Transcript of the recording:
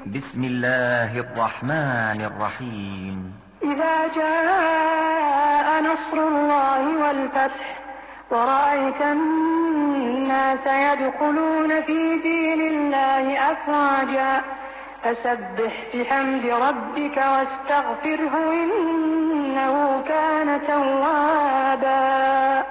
بسم الله الرحمن الرحيم. إذا جاء نصر الله والفتح ورأيت الناس يدخلون في دين الله أفواجا فسبح بحمد ربك واستغفره إنه كان توابا.